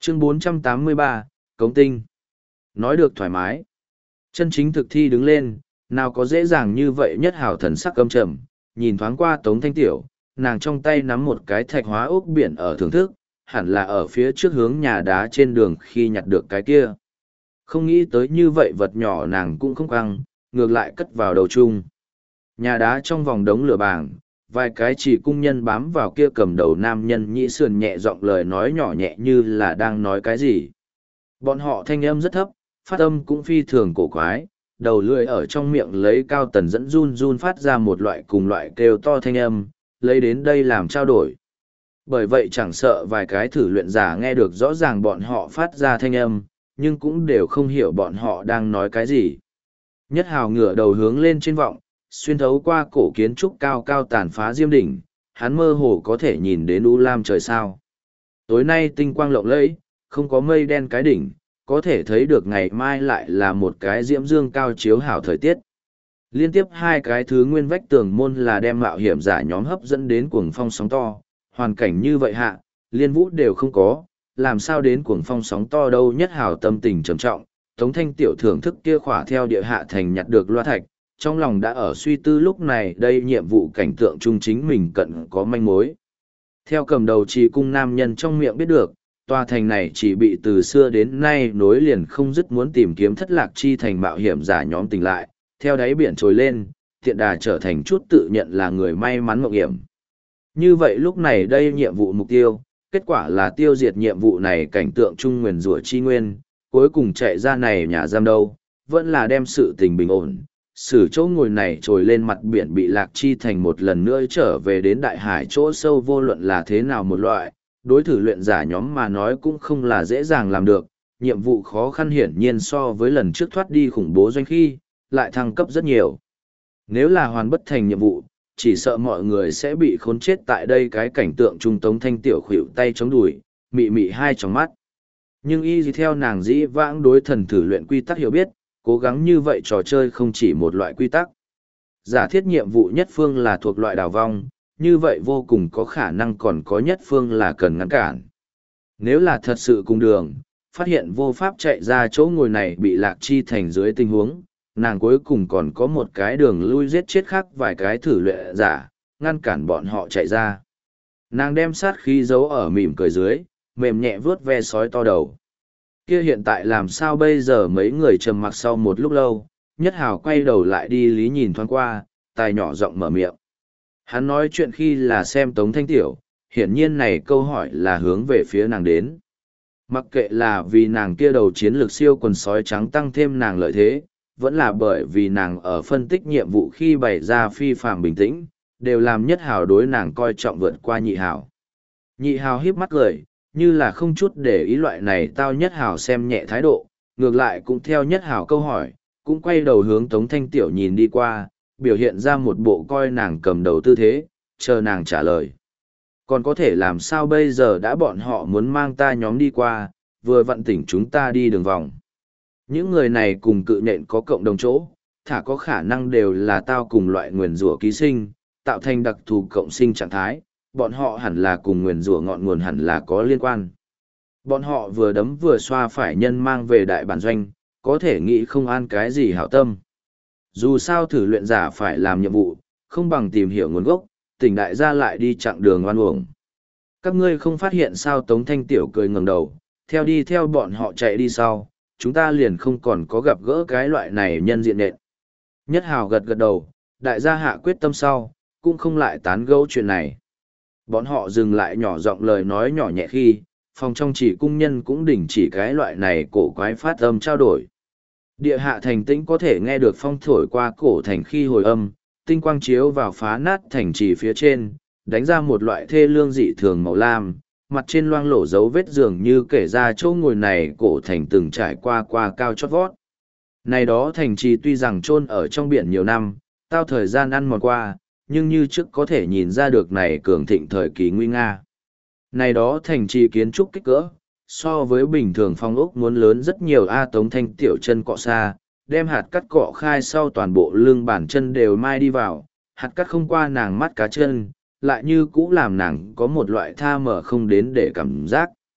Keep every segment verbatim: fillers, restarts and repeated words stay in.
Chương bốn trăm tám mươi ba, Cống Tinh. Nói được thoải mái. Chân chính thực thi đứng lên, nào có dễ dàng như vậy. Nhất hào thần sắc căm trầm, nhìn thoáng qua Tống Thanh Tiểu, nàng trong tay nắm một cái thạch hóa ốc biển ở thưởng thức, hẳn là ở phía trước hướng nhà đá trên đường khi nhặt được cái kia. Không nghĩ tới như vậy vật nhỏ nàng cũng không căng, ngược lại cất vào đầu chung. Nhà đá trong vòng đống lửa bảng, vài cái chỉ cung nhân bám vào kia cầm đầu nam nhân nhĩ sườn nhẹ giọng lời nói nhỏ nhẹ như là đang nói cái gì. Bọn họ thanh âm rất thấp, phát âm cũng phi thường cổ quái, đầu lưỡi ở trong miệng lấy cao tần dẫn run run phát ra một loại cùng loại kêu to thanh âm, lấy đến đây làm trao đổi. Bởi vậy chẳng sợ vài cái thử luyện giả nghe được rõ ràng bọn họ phát ra thanh âm, nhưng cũng đều không hiểu bọn họ đang nói cái gì. Nhất hào ngửa đầu hướng lên trên vọng, xuyên thấu qua cổ kiến trúc cao cao tàn phá diêm đỉnh, hắn mơ hồ có thể nhìn đến u lam trời sao. Tối nay tinh quang lộng lẫy, không có mây đen cái đỉnh, có thể thấy được ngày mai lại là một cái diễm dương cao chiếu hảo thời tiết. Liên tiếp hai cái thứ nguyên vách tường môn là đem mạo hiểm giả nhóm hấp dẫn đến cuồng phong sóng to, hoàn cảnh như vậy hạ, liên vũ đều không có, làm sao đến cuồng phong sóng to đâu. Nhất hào tâm tình trầm trọng, Tống Thanh Tiểu thưởng thức kia khỏa theo địa hạ thành nhặt được loa thạch, trong lòng đã ở suy tư lúc này đây nhiệm vụ cảnh tượng trung chính mình cận có manh mối. Theo cầm đầu trì cung nam nhân trong miệng biết được, tòa thành này chỉ bị từ xưa đến nay nối liền không dứt muốn tìm kiếm thất lạc chi thành mạo hiểm giả nhóm tỉnh lại, theo đáy biển trồi lên, tiện đà trở thành chút tự nhận là người may mắn mộng hiểm. Như vậy lúc này đây nhiệm vụ mục tiêu, kết quả là tiêu diệt nhiệm vụ này cảnh tượng trung nguyền rủa chi nguyên, cuối cùng chạy ra này nhà giam đâu, vẫn là đem sự tình bình ổn. Sử chỗ ngồi này trồi lên mặt biển bị lạc chi thành một lần nữa trở về đến đại hải chỗ sâu, vô luận là thế nào một loại, đối thử luyện giả nhóm mà nói cũng không là dễ dàng làm được, nhiệm vụ khó khăn hiển nhiên so với lần trước thoát đi khủng bố doanh khi, lại thăng cấp rất nhiều. Nếu là hoàn bất thành nhiệm vụ, chỉ sợ mọi người sẽ bị khốn chết tại đây cái cảnh tượng trung. Tống Thanh Tiểu khuỵu tay chống đùi, mị mị hai tròng mắt. Nhưng y gì theo nàng dĩ vãng đối thần thử luyện quy tắc hiểu biết, cố gắng như vậy trò chơi không chỉ một loại quy tắc. Giả thiết nhiệm vụ nhất phương là thuộc loại đào vong, như vậy vô cùng có khả năng còn có nhất phương là cần ngăn cản. Nếu là thật sự cùng đường, phát hiện vô pháp chạy ra chỗ ngồi này bị lạc chi thành dưới tình huống, nàng cuối cùng còn có một cái đường lui giết chết khác vài cái thử luyện giả, ngăn cản bọn họ chạy ra. Nàng đem sát khí giấu ở mỉm cười dưới, mềm nhẹ vuốt ve sói to đầu. Kia hiện tại làm sao bây giờ? Mấy người trầm mặc sau một lúc lâu, Nhất Hào quay đầu lại đi lý nhìn thoáng qua, tài nhỏ giọng mở miệng. Hắn nói chuyện khi là xem Tống Thanh Tiểu, hiển nhiên này câu hỏi là hướng về phía nàng đến. Mặc kệ là vì nàng kia đầu chiến lược siêu quần sói trắng tăng thêm nàng lợi thế, vẫn là bởi vì nàng ở phân tích nhiệm vụ khi bày ra phi phàm bình tĩnh, đều làm Nhất Hào đối nàng coi trọng vượt qua Nhị Hào. Nhị Hào híp mắt cười, như là không chút để ý loại này tao Nhất Hào xem nhẹ thái độ, ngược lại cũng theo Nhất Hào câu hỏi, cũng quay đầu hướng Tống Thanh Tiểu nhìn đi qua, biểu hiện ra một bộ coi nàng cầm đầu tư thế, chờ nàng trả lời. Còn có thể làm sao bây giờ? Đã bọn họ muốn mang ta nhóm đi qua, vừa vặn tỉnh chúng ta đi đường vòng. Những người này cùng cự nện có cộng đồng chỗ, thả có khả năng đều là tao cùng loại nguyền rủa ký sinh, tạo thành đặc thù cộng sinh trạng thái, bọn họ hẳn là cùng nguyền rủa ngọn nguồn hẳn là có liên quan. Bọn họ vừa đấm vừa xoa phải nhân mang về đại bản doanh, có thể nghĩ không an cái gì hảo tâm. Dù sao thử luyện giả phải làm nhiệm vụ, không bằng tìm hiểu nguồn gốc, tỉnh đại gia lại đi chặng đường oan uổng. Các ngươi không phát hiện sao? Tống Thanh Tiểu cười ngẩng đầu, theo đi theo bọn họ chạy đi sau, chúng ta liền không còn có gặp gỡ cái loại này nhân diện nện. Nhất Hào gật gật đầu, đại gia hạ quyết tâm sau, cũng không lại tán gẫu chuyện này. Bọn họ dừng lại nhỏ giọng lời nói nhỏ nhẹ khi, phòng trong chỉ cung nhân cũng đình chỉ cái loại này cổ quái phát âm trao đổi. Địa hạ thành tĩnh có thể nghe được phong thổi qua cổ thành khi hồi âm, tinh quang chiếu vào phá nát thành trì phía trên, đánh ra một loại thê lương dị thường màu lam, mặt trên loang lổ dấu vết dường như kể ra chỗ ngồi này cổ thành từng trải qua qua cao chót vót. Này đó thành trì tuy rằng chôn ở trong biển nhiều năm, tao thời gian ăn mòn qua, nhưng như trước có thể nhìn ra được này cường thịnh thời kỳ nguy nga. Này đó thành trì kiến trúc kích cỡ, so với bình thường phong ốc muốn lớn rất nhiều. A Tống Thanh Tiểu chân cọ xa, đem hạt cắt cọ khai sau toàn bộ lưng bàn chân đều mai đi vào, hạt cắt không qua nàng mắt cá chân, lại như cũ làm nàng có một loại tha mở không đến để cảm giác.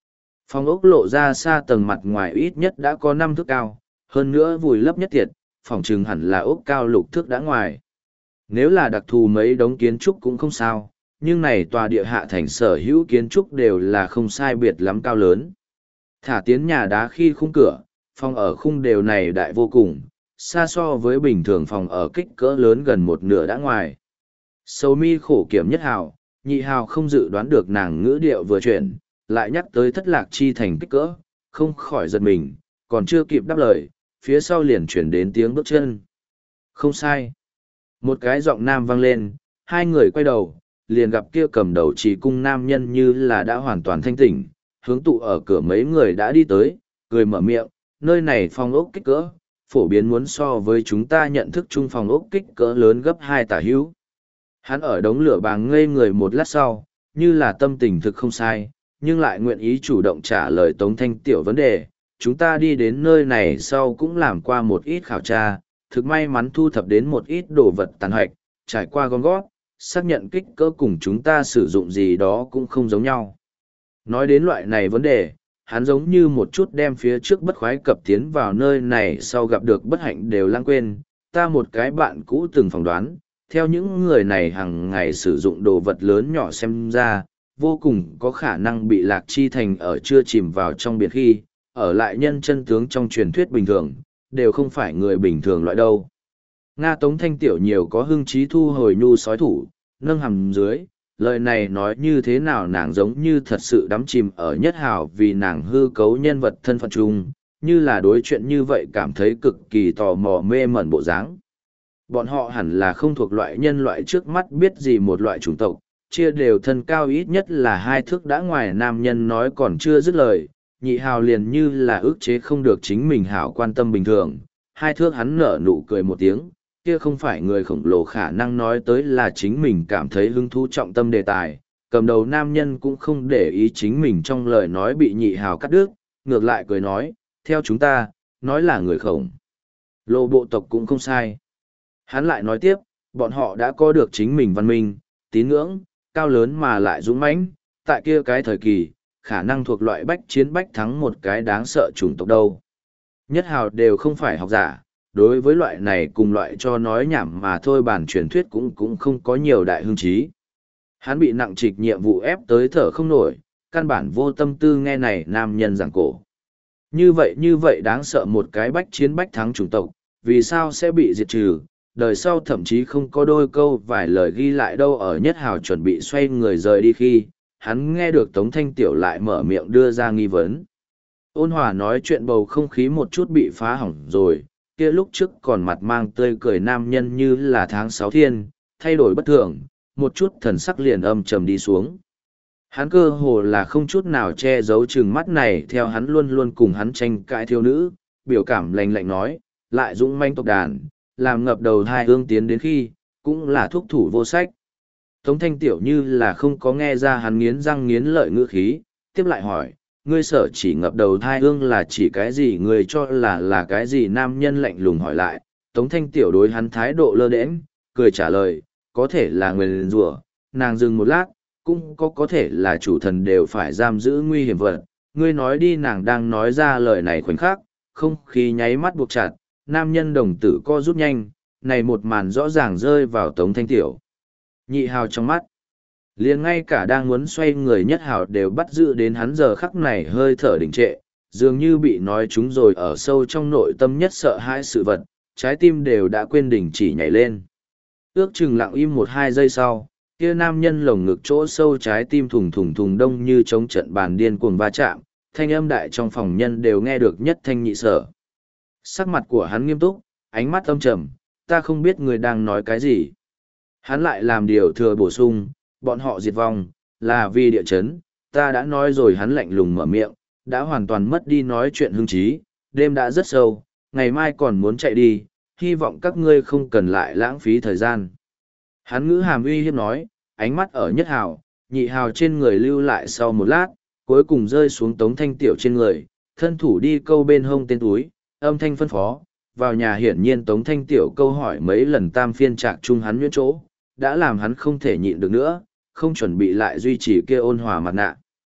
Phòng ốc lộ ra xa tầng mặt ngoài ít nhất đã có năm thước cao, hơn nữa vùi lấp nhất tiệt, phòng trừng hẳn là ốc cao lục thước đã ngoài. Nếu là đặc thù mấy đống kiến trúc cũng không sao, nhưng này tòa địa hạ thành sở hữu kiến trúc đều là không sai biệt lắm cao lớn. Thả tiến nhà đá khi khung cửa, phòng ở khung đều này đại vô cùng, xa so với bình thường phòng ở kích cỡ lớn gần một nửa đã ngoài. Sầu mi khổ kiểm nhất hào, nhị hào không dự đoán được nàng ngữ điệu vừa chuyển, lại nhắc tới thất lạc chi thành kích cỡ, không khỏi giật mình, còn chưa kịp đáp lời, phía sau liền chuyển đến tiếng bước chân. Không sai. Một cái giọng nam vang lên, hai người quay đầu, liền gặp kia cầm đầu chỉ cung nam nhân như là đã hoàn toàn thanh tỉnh, hướng tụ ở cửa mấy người đã đi tới, cười mở miệng, nơi này phòng ốc kích cỡ, phổ biến muốn so với chúng ta nhận thức chung phòng ốc kích cỡ lớn gấp hai tả hữu. Hắn ở đống lửa bàng ngây người một lát sau, như là tâm tình thực không sai, nhưng lại nguyện ý chủ động trả lời Tống Thanh Tiểu vấn đề. Chúng ta đi đến nơi này sau cũng làm qua một ít khảo tra, thực may mắn thu thập đến một ít đồ vật tàn hoạch, trải qua gom gót, xác nhận kích cỡ cùng chúng ta sử dụng gì đó cũng không giống nhau. Nói đến loại này vấn đề, hắn giống như một chút đem phía trước bất khoái cập tiến vào nơi này sau gặp được bất hạnh đều lãng quên. Ta một cái bạn cũ từng phỏng đoán, theo những người này hàng ngày sử dụng đồ vật lớn nhỏ xem ra, vô cùng có khả năng bị lạc chi thành ở chưa chìm vào trong biển khi, ở lại nhân chân tướng trong truyền thuyết bình thường, đều không phải người bình thường loại đâu. Nga Tống Thanh Tiểu nhiều có hưng trí thu hồi nhu sói thủ, nâng hầm dưới, lời này nói như thế nào nàng giống như thật sự đắm chìm ở nhất hào vì nàng hư cấu nhân vật thân phận chung, như là đối chuyện như vậy cảm thấy cực kỳ tò mò mê mẩn bộ dáng. Bọn họ hẳn là không thuộc loại nhân loại trước mắt biết gì một loại chủng tộc, chia đều thân cao ít nhất là hai thước đã ngoài nam nhân nói còn chưa dứt lời, nhị hào liền như là ước chế không được chính mình hảo quan tâm bình thường, hai thước hắn nở nụ cười một tiếng, kia không phải người khổng lồ khả năng nói tới là chính mình cảm thấy hứng thú trọng tâm đề tài, cầm đầu nam nhân cũng không để ý chính mình trong lời nói bị nhị hào cắt đứt, ngược lại cười nói, theo chúng ta, nói là người khổng lồ bộ tộc cũng không sai. Hắn lại nói tiếp, bọn họ đã có được chính mình văn minh, tín ngưỡng, cao lớn mà lại dũng mãnh, tại kia cái thời kỳ, khả năng thuộc loại bách chiến bách thắng một cái đáng sợ chủng tộc đâu. Nhất hào đều không phải học giả, đối với loại này cùng loại cho nói nhảm mà thôi bản truyền thuyết cũng cũng không có nhiều đại hương trí. Hắn bị nặng trịch nhiệm vụ ép tới thở không nổi, căn bản vô tâm tư nghe này nam nhân giảng cổ. Như vậy như vậy đáng sợ một cái bách chiến bách thắng chủng tộc, vì sao sẽ bị diệt trừ, đời sau thậm chí không có đôi câu vài lời ghi lại đâu. Ở nhất hào chuẩn bị xoay người rời đi khi, hắn nghe được Tống Thanh Tiểu lại mở miệng đưa ra nghi vấn. Ôn hòa nói chuyện bầu không khí một chút bị phá hỏng rồi, kia lúc trước còn mặt mang tươi cười nam nhân như là tháng sáu thiên, thay đổi bất thường, một chút thần sắc liền âm trầm đi xuống. Hắn cơ hồ là không chút nào che giấu chừng mắt này theo hắn luôn luôn cùng hắn tranh cãi thiếu nữ, biểu cảm lạnh lạnh nói, lại dũng manh tộc đàn, làm ngập đầu hai hương tiến đến khi, cũng là thuốc thủ vô sách. Tống Thanh Tiểu như là không có nghe ra hắn nghiến răng nghiến lợi ngữ khí, tiếp lại hỏi, ngươi sợ chỉ ngập đầu thai hương là chỉ cái gì ngươi cho là là cái gì nam nhân lạnh lùng hỏi lại. Tống Thanh Tiểu đối hắn thái độ lơ đễnh, cười trả lời, có thể là nguyền rủa. Nàng dừng một lát, cũng có có thể là chủ thần đều phải giam giữ nguy hiểm vật. Ngươi nói đi, nàng đang nói ra lời này khoảnh khắc, không khí nháy mắt buộc chặt, nam nhân đồng tử co rút nhanh, này một màn rõ ràng rơi vào Tống Thanh Tiểu nhị hào trong mắt. Liền ngay cả đang muốn xoay người nhất hào đều bắt giữ đến hắn giờ khắc này hơi thở đình trệ, dường như bị nói chúng rồi ở sâu trong nội tâm nhất sợ hãi sự vật, trái tim đều đã quên đình chỉ nhảy lên. Ước chừng lặng im một hai giây sau, kia nam nhân lồng ngực chỗ sâu trái tim thùng thùng thùng đông như chống trận bàn điên cuồng va chạm, thanh âm đại trong phòng nhân đều nghe được nhất thanh nhị sở. Sắc mặt của hắn nghiêm túc, ánh mắt âm trầm, ta không biết người đang nói cái gì. Hắn lại làm điều thừa bổ sung, bọn họ diệt vong, là vì địa chấn, ta đã nói rồi. Hắn lạnh lùng mở miệng, đã hoàn toàn mất đi nói chuyện hứng chí, đêm đã rất sâu, ngày mai còn muốn chạy đi, hy vọng các ngươi không cần lại lãng phí thời gian. Hắn ngữ hàm uy hiếp nói, ánh mắt ở nhất hào, nhị hào trên người lưu lại sau một lát, cuối cùng rơi xuống Tống Thanh Tiểu trên người, thân thủ đi câu bên hông tên túi, âm thanh phân phó, vào nhà. Hiển nhiên Tống Thanh Tiểu câu hỏi mấy lần tam phiên trạc chung hắn nhuyễn chỗ, đã làm hắn không thể nhịn được nữa, không chuẩn bị lại duy trì kia ôn hòa mặt nạ.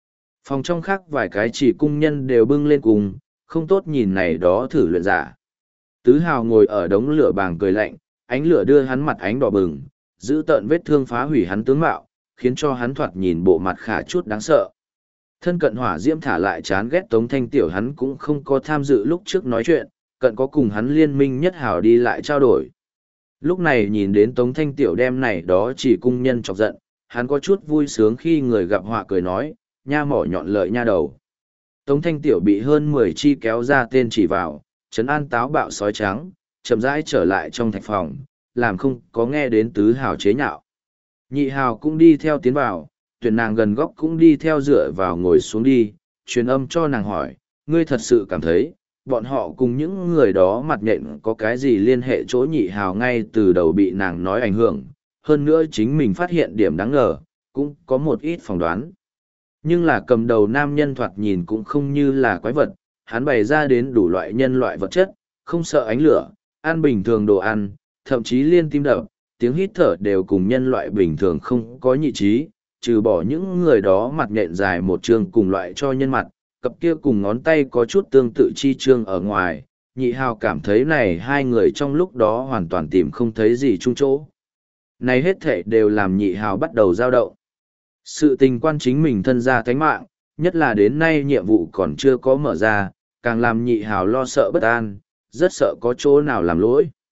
Phòng trong khác vài cái chỉ cung nhân đều bưng lên cùng, không tốt nhìn này đó thử luyện giả. Tứ Hào ngồi ở đống lửa bàng cười lạnh, ánh lửa đưa hắn mặt ánh đỏ bừng, giữ tợn vết thương phá hủy hắn tướng mạo, khiến cho hắn thoạt nhìn bộ mặt khả chút đáng sợ. Thân cận hỏa diễm thả lại chán ghét Tống Thanh Tiểu hắn cũng không có tham dự lúc trước nói chuyện, cận có cùng hắn liên minh nhất hào đi lại trao đổi. Lúc này nhìn đến Tống Thanh Tiểu đem này đó chỉ cung nhân chọc giận, hắn có chút vui sướng khi người gặp họa cười nói, nha mỏ nhọn lợi nha đầu. Tống Thanh Tiểu bị hơn mười chi kéo ra tên chỉ vào, trấn an táo bạo sói trắng, chậm rãi trở lại trong thạch phòng, làm không có nghe đến tứ hào chế nhạo. Nhị hào cũng đi theo tiến vào, tuyển nàng gần góc cũng đi theo dựa vào ngồi xuống đi, truyền âm cho nàng hỏi, ngươi thật sự cảm thấy, bọn họ cùng những người đó mặt nhện có cái gì liên hệ chỗ nhị hào ngay từ đầu bị nàng nói ảnh hưởng, hơn nữa chính mình phát hiện điểm đáng ngờ, cũng có một ít phỏng đoán. Nhưng là cầm đầu nam nhân thoạt nhìn cũng không như là quái vật, hắn bày ra đến đủ loại nhân loại vật chất, không sợ ánh lửa, ăn bình thường đồ ăn, thậm chí liên tim đập, tiếng hít thở đều cùng nhân loại bình thường không có nhị trí, trừ bỏ những người đó mặt nhện dài một chương cùng loại cho nhân mặt, cặp kia cùng ngón tay có chút tương tự chi chương ở ngoài, nhị hào cảm thấy này hai người trong lúc đó hoàn toàn tìm không thấy gì chung chỗ. Này hết thể đều làm nhị hào bắt đầu dao động. Sự tình quan chính mình thân ra thánh mạng, nhất là đến nay nhiệm vụ còn chưa có mở ra, càng làm nhị hào lo sợ bất an, rất sợ có chỗ nào làm lỗi.